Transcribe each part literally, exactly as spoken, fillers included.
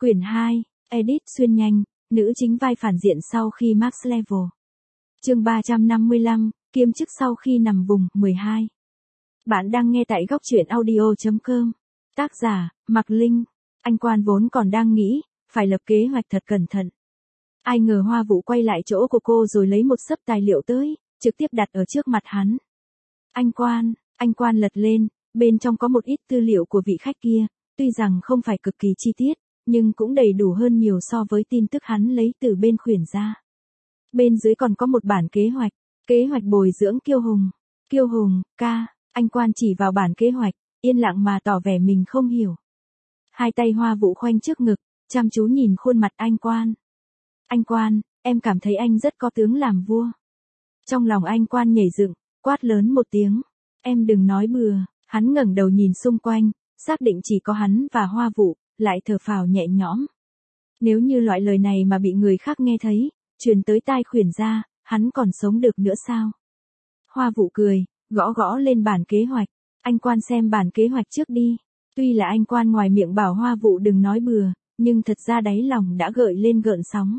Quyển hai, Edit xuyên nhanh, nữ chính vai phản diện sau khi max level. Chương ba trăm năm mươi lăm, kiêm chức sau khi nằm vùng, mười hai. Bạn đang nghe tại góc truyện audio chấm com. Tác giả, Mạc Linh. Anh Quan vốn còn đang nghĩ, phải lập kế hoạch thật cẩn thận. Ai ngờ Hoa Vũ quay lại chỗ của cô rồi lấy một xấp tài liệu tới, trực tiếp đặt ở trước mặt hắn. Anh Quan, anh Quan lật lên, bên trong có một ít tư liệu của vị khách kia, tuy rằng không phải cực kỳ chi tiết, nhưng cũng đầy đủ hơn nhiều so với tin tức hắn lấy từ bên khuyển ra. Bên dưới còn có một bản kế hoạch, kế hoạch bồi dưỡng Kiêu Hùng. Kiêu Hùng, ca, anh Quan chỉ vào bản kế hoạch, yên lặng mà tỏ vẻ mình không hiểu. Hai tay Hoa Vũ khoanh trước ngực, chăm chú nhìn khuôn mặt anh Quan. Anh Quan, em cảm thấy anh rất có tướng làm vua. Trong lòng anh Quan nhảy dựng, quát lớn một tiếng. Em đừng nói bừa, hắn ngẩng đầu nhìn xung quanh, xác định chỉ có hắn và Hoa Vũ, lại thở phào nhẹ nhõm. Nếu như loại lời này mà bị người khác nghe thấy, truyền tới tai khuyển ra, hắn còn sống được nữa sao? Hoa Vũ cười, gõ gõ lên bản kế hoạch. Anh Quan xem bản kế hoạch trước đi. Tuy là anh Quan ngoài miệng bảo Hoa Vũ đừng nói bừa, nhưng thật ra đáy lòng đã gợi lên gợn sóng.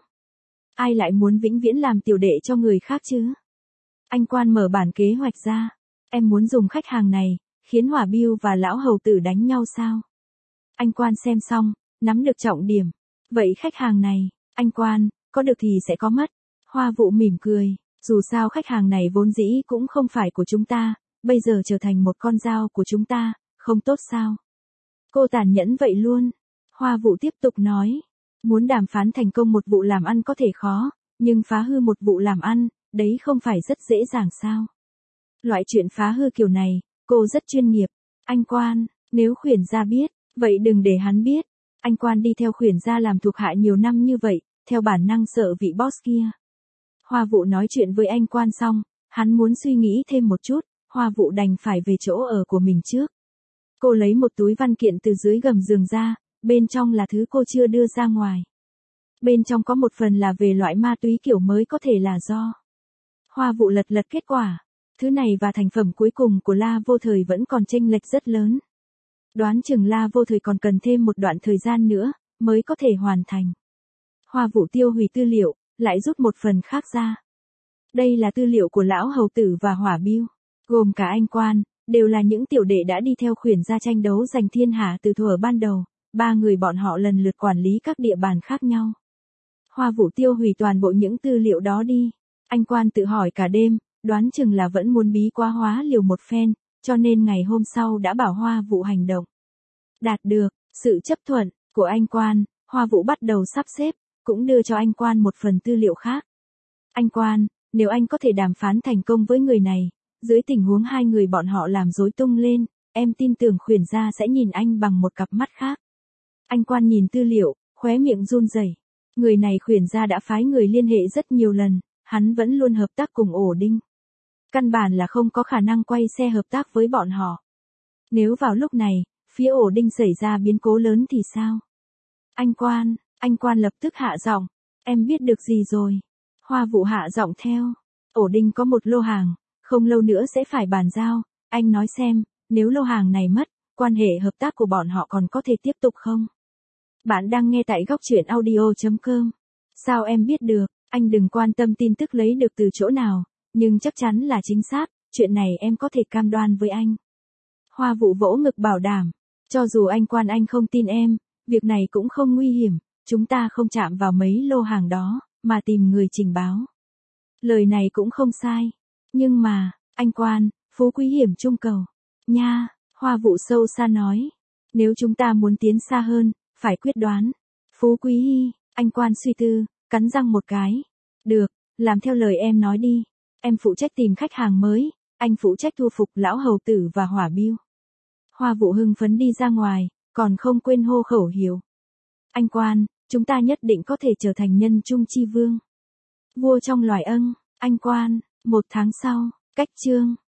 Ai lại muốn vĩnh viễn làm tiểu đệ cho người khác chứ? Anh Quan mở bản kế hoạch ra. Em muốn dùng khách hàng này, khiến Hỏa Biêu và lão hầu tử đánh nhau sao? Anh Quan xem xong, nắm được trọng điểm. Vậy khách hàng này, anh Quan, có được thì sẽ có mất. Hoa Vũ mỉm cười, dù sao khách hàng này vốn dĩ cũng không phải của chúng ta, bây giờ trở thành một con dao của chúng ta, không tốt sao? Cô tàn nhẫn vậy luôn. Hoa Vũ tiếp tục nói, muốn đàm phán thành công một vụ làm ăn có thể khó, nhưng phá hư một vụ làm ăn, đấy không phải rất dễ dàng sao? Loại chuyện phá hư kiểu này, cô rất chuyên nghiệp. Anh Quan, nếu khuyển gia biết, vậy đừng để hắn biết. Anh Quan đi theo khuyển gia làm thuộc hạ nhiều năm như vậy, theo bản năng sợ vị boss kia. Hoa Vũ nói chuyện với anh Quan xong, hắn muốn suy nghĩ thêm một chút, Hoa Vũ đành phải về chỗ ở của mình trước. Cô lấy một túi văn kiện từ dưới gầm giường ra, bên trong là thứ cô chưa đưa ra ngoài. Bên trong có một phần là về loại ma túy kiểu mới có thể là do. Hoa Vũ lật lật kết quả. Thứ này và thành phẩm cuối cùng của La Vô Thời vẫn còn chênh lệch rất lớn. Đoán chừng La Vô Thời còn cần thêm một đoạn thời gian nữa, mới có thể hoàn thành. Hoa Vũ tiêu hủy tư liệu, lại rút một phần khác ra. Đây là tư liệu của lão hầu tử và Hỏa Biêu, gồm cả anh Quan, đều là những tiểu đệ đã đi theo khuyển gia tranh đấu giành thiên hạ từ thuở ban đầu, ba người bọn họ lần lượt quản lý các địa bàn khác nhau. Hoa Vũ tiêu hủy toàn bộ những tư liệu đó đi. Anh Quan tự hỏi cả đêm, đoán chừng là vẫn muốn bí quá hóa liều một phen, cho nên ngày hôm sau đã bảo Hoa Vũ hành động. Đạt được sự chấp thuận của anh Quan, Hoa Vũ bắt đầu sắp xếp, cũng đưa cho anh Quan một phần tư liệu khác. Anh Quan, nếu anh có thể đàm phán thành công với người này, dưới tình huống hai người bọn họ làm rối tung lên, em tin tưởng khuyển gia sẽ nhìn anh bằng một cặp mắt khác. Anh Quan nhìn tư liệu, khóe miệng run rẩy. Người này khuyển gia đã phái người liên hệ rất nhiều lần, hắn vẫn luôn hợp tác cùng ổ đinh. Căn bản là không có khả năng quay xe hợp tác với bọn họ. Nếu vào lúc này, phía ổ đinh xảy ra biến cố lớn thì sao? Anh Quan, anh Quan lập tức hạ giọng, em biết được gì rồi? Hoa Vũ hạ giọng theo, ổ đinh có một lô hàng, không lâu nữa sẽ phải bàn giao, anh nói xem, nếu lô hàng này mất, quan hệ hợp tác của bọn họ còn có thể tiếp tục không? Bạn đang nghe tại góc truyện audio chấm com. Sao em biết được, anh đừng quan tâm tin tức lấy được từ chỗ nào, nhưng chắc chắn là chính xác, chuyện này em có thể cam đoan với anh. Hoa Vũ vỗ ngực bảo đảm, cho dù anh Quan anh không tin em, việc này cũng không nguy hiểm, chúng ta không chạm vào mấy lô hàng đó, mà tìm người trình báo. Lời này cũng không sai, nhưng mà, anh Quan, phú quý hiểm trung cầu. Nha, Hoa Vũ sâu xa nói, nếu chúng ta muốn tiến xa hơn, phải quyết đoán. Phú quý hi, anh Quan suy tư, cắn răng một cái. Được, làm theo lời em nói đi. Em phụ trách tìm khách hàng mới, anh phụ trách thu phục lão hầu tử và Hỏa Biêu. Hoa Vũ hưng phấn đi ra ngoài, còn không quên hô khẩu hiệu. Anh Quan, chúng ta nhất định có thể trở thành nhân trung chi vương. Vua trong loài âng, anh Quan, một tháng sau, cách chương.